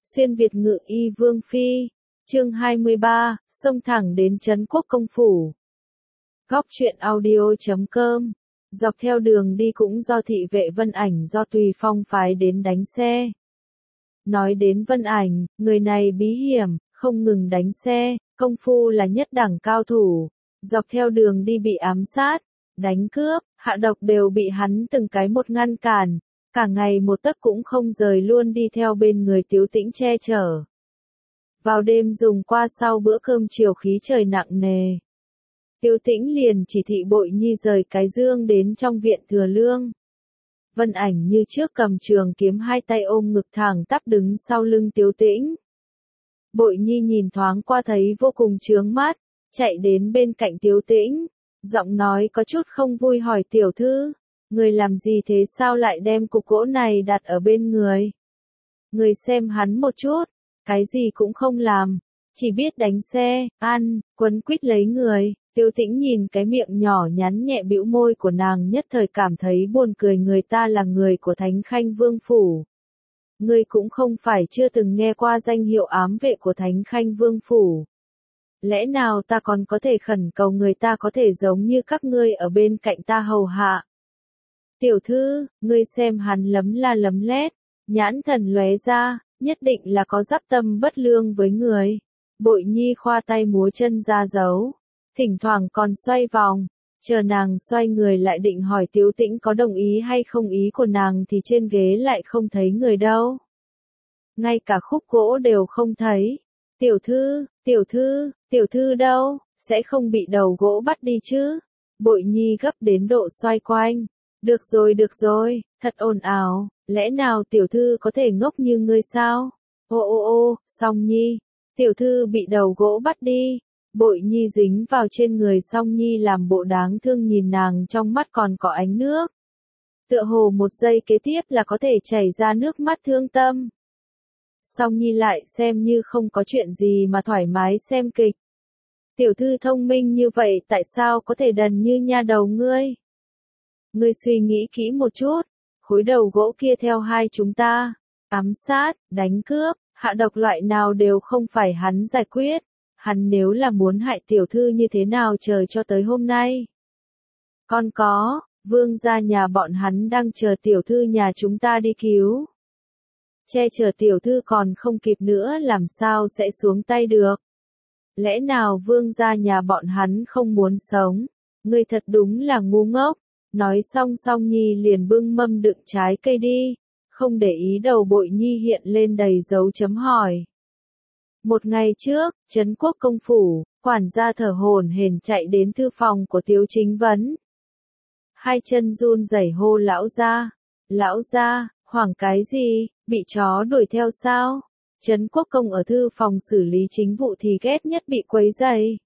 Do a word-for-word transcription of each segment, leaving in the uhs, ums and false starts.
Xuyên Việt ngự y Vương Phi, chương hai mươi ba, xông thẳng đến Trấn Quốc công phủ. Góc truyện audio chấm com, dọc theo đường đi cũng do thị vệ Vân Ảnh do Tùy Phong phái đến đánh xe. Nói đến Vân Ảnh, người này bí hiểm, không ngừng đánh xe, công phu là nhất đẳng cao thủ, dọc theo đường đi bị ám sát, đánh cướp, hạ độc đều bị hắn từng cái một ngăn cản. Cả ngày một tấc cũng không rời luôn đi theo bên người Tiếu Tĩnh che chở. Vào đêm dùng qua sau bữa cơm chiều khí trời nặng nề. Tiếu Tĩnh liền chỉ thị Bội Nhi rời cái dương đến trong viện thừa lương. Vân Ảnh như trước cầm trường kiếm hai tay ôm ngực thẳng tắp đứng sau lưng Tiếu Tĩnh. Bội Nhi nhìn thoáng qua thấy vô cùng chướng mắt, chạy đến bên cạnh Tiếu Tĩnh, giọng nói có chút không vui hỏi tiểu thư. Người làm gì thế, sao lại đem cục gỗ này đặt ở bên người? Người xem hắn một chút, cái gì cũng không làm, chỉ biết đánh xe, ăn, quấn quýt lấy người. Tiếu Tĩnh nhìn cái miệng nhỏ nhắn nhẹ bĩu môi của nàng nhất thời cảm thấy buồn cười, người ta là người của Thánh Khanh Vương Phủ. Ngươi cũng không phải chưa từng nghe qua danh hiệu ám vệ của Thánh Khanh Vương Phủ. Lẽ nào ta còn có thể khẩn cầu người ta có thể giống như các ngươi ở bên cạnh ta hầu hạ? Tiểu thư, ngươi xem hắn lấm la lấm lét, nhãn thần lóe ra, nhất định là có dắp tâm bất lương với người. Bội Nhi khoa tay múa chân ra dấu, thỉnh thoảng còn xoay vòng, chờ nàng xoay người lại định hỏi Tiếu Tĩnh có đồng ý hay không ý của nàng thì trên ghế lại không thấy người đâu. Ngay cả khúc gỗ đều không thấy. Tiểu thư, tiểu thư, tiểu thư đâu, sẽ không bị đầu gỗ bắt đi chứ? Bội Nhi gấp đến độ xoay quanh. Được rồi được rồi, thật ồn ào, lẽ nào tiểu thư có thể ngốc như ngươi sao? Ô ô ô, Song Nhi, tiểu thư bị đầu gỗ bắt đi. Bội Nhi dính vào trên người Song Nhi làm bộ đáng thương, nhìn nàng trong mắt còn có ánh nước. Tựa hồ một giây kế tiếp là có thể chảy ra nước mắt thương tâm. Song Nhi lại xem như không có chuyện gì mà thoải mái xem kịch. Tiểu thư thông minh như vậy tại sao có thể đần như nha đầu ngươi? Ngươi suy nghĩ kỹ một chút, khối đầu gỗ kia theo hai chúng ta, ám sát, đánh cướp, hạ độc loại nào đều không phải hắn giải quyết. Hắn nếu là muốn hại tiểu thư như thế nào chờ cho tới hôm nay? Còn có, vương gia nhà bọn hắn đang chờ tiểu thư nhà chúng ta đi cứu. Che chở tiểu thư còn không kịp nữa làm sao sẽ xuống tay được? Lẽ nào vương gia nhà bọn hắn không muốn sống? Ngươi thật đúng là ngu ngốc. Nói xong Song Nhi liền bưng mâm đựng trái cây đi, không để ý đầu Bội Nhi hiện lên đầy dấu chấm hỏi. Một ngày trước, Trấn Quốc công phủ, quản gia thở hổn hển chạy đến thư phòng của Tiếu Chính Vấn. Hai chân run rẩy hô lão gia, lão gia, hoảng cái gì, bị chó đuổi theo sao? Trấn Quốc công ở thư phòng xử lý chính vụ thì ghét nhất bị quấy rầy.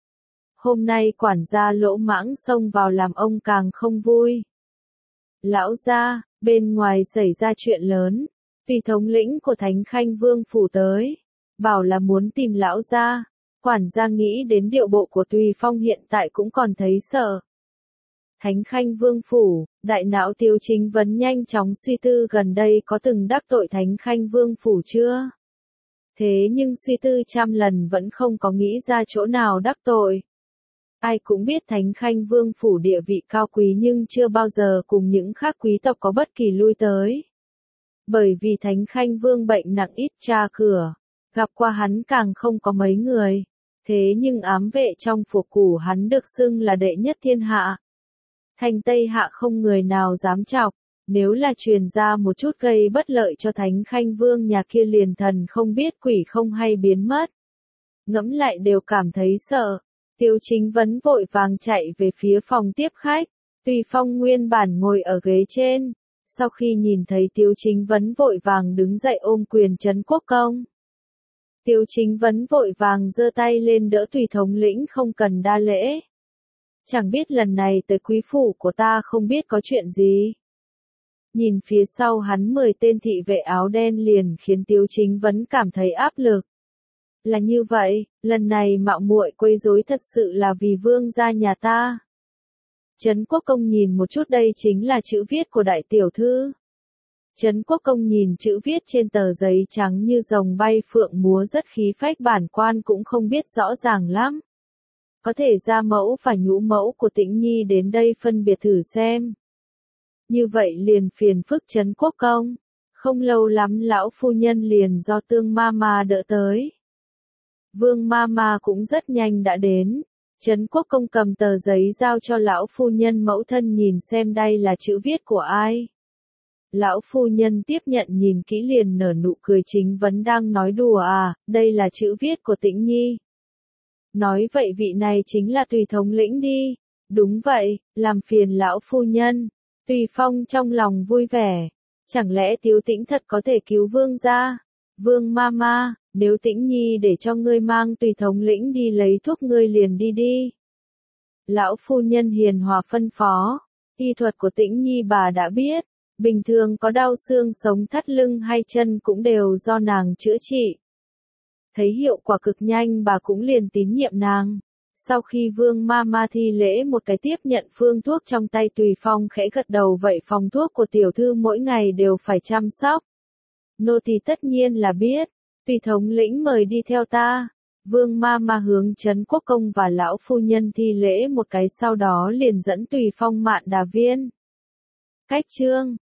Hôm nay quản gia lỗ mãng xông vào làm ông càng không vui. Lão gia, bên ngoài xảy ra chuyện lớn, vì thống lĩnh của Thánh Khanh Vương Phủ tới, bảo là muốn tìm lão gia. Quản gia nghĩ đến điệu bộ của Tùy Phong hiện tại cũng còn thấy sợ. Thánh Khanh Vương Phủ, đại não Tiếu Chính Vấn nhanh chóng suy tư gần đây có từng đắc tội Thánh Khanh Vương Phủ chưa? Thế nhưng suy tư trăm lần vẫn không có nghĩ ra chỗ nào đắc tội. Ai cũng biết Thánh Khanh Vương Phủ địa vị cao quý nhưng chưa bao giờ cùng những khác quý tộc có bất kỳ lui tới. Bởi vì Thánh Khanh Vương bệnh nặng ít tra cửa, gặp qua hắn càng không có mấy người. Thế nhưng ám vệ trong phủ củ hắn được xưng là đệ nhất thiên hạ. Thành Tây Hạ không người nào dám chọc, nếu là truyền ra một chút gây bất lợi cho Thánh Khanh Vương nhà kia liền thần không biết quỷ không hay biến mất. Ngẫm lại đều cảm thấy sợ. Tiếu Chính Vấn vội vàng chạy về phía phòng tiếp khách, Tùy Phong nguyên bản ngồi ở ghế trên, sau khi nhìn thấy Tiếu Chính Vấn vội vàng đứng dậy ôm quyền Trấn Quốc công. Tiếu Chính Vấn vội vàng giơ tay lên đỡ Tùy thống lĩnh không cần đa lễ. Chẳng biết lần này tới quý phủ của ta không biết có chuyện gì. Nhìn phía sau hắn mười tên thị vệ áo đen liền khiến Tiếu Chính Vấn cảm thấy áp lực. Là như vậy, lần này mạo muội quấy rối thật sự là vì vương gia nhà ta. Trấn Quốc công nhìn một chút, đây chính là chữ viết của đại tiểu thư. Trấn Quốc Công nhìn chữ viết trên tờ giấy trắng như rồng bay phượng múa rất khí phách, bản quan cũng không biết rõ ràng lắm. Có thể gia mẫu và nhũ mẫu của Tĩnh Nhi đến đây phân biệt thử xem. Như vậy liền phiền phức Trấn Quốc Công. Không lâu lắm lão phu nhân liền do Tương ma ma đỡ tới. Vương ma ma cũng rất nhanh đã đến. Trấn Quốc Công cầm tờ giấy giao cho lão phu nhân mẫu thân nhìn xem đây là chữ viết của ai. Lão phu nhân tiếp nhận nhìn kỹ liền nở nụ cười, chính vấn đang nói đùa à, đây là chữ viết của Tĩnh Nhi. Nói vậy vị này chính là Tùy thống lĩnh đi. Đúng vậy, làm phiền lão phu nhân. Tùy Phong trong lòng vui vẻ. Chẳng lẽ Tiếu Tĩnh thật có thể cứu vương gia? Vương ma ma, nếu Tĩnh Nhi để cho ngươi mang Tùy thống lĩnh đi lấy thuốc, ngươi liền đi đi. Lão phu nhân hiền hòa phân phó. Y thuật của Tĩnh Nhi bà đã biết. Bình thường có đau xương sống thắt lưng hay chân cũng đều do nàng chữa trị. Thấy hiệu quả cực nhanh, bà cũng liền tín nhiệm nàng. Sau khi Vương ma ma thi lễ một cái tiếp nhận phương thuốc trong tay, Tùy Phong khẽ gật đầu, vậy phòng thuốc của tiểu thư mỗi ngày đều phải chăm sóc. Nô tỳ tất nhiên là biết. Tùy thống lĩnh mời đi theo ta. Vương ma ma hướng Trấn Quốc Công và lão phu nhân thi lễ một cái, sau đó liền dẫn Tùy Phong mạn đà viên. Cách chương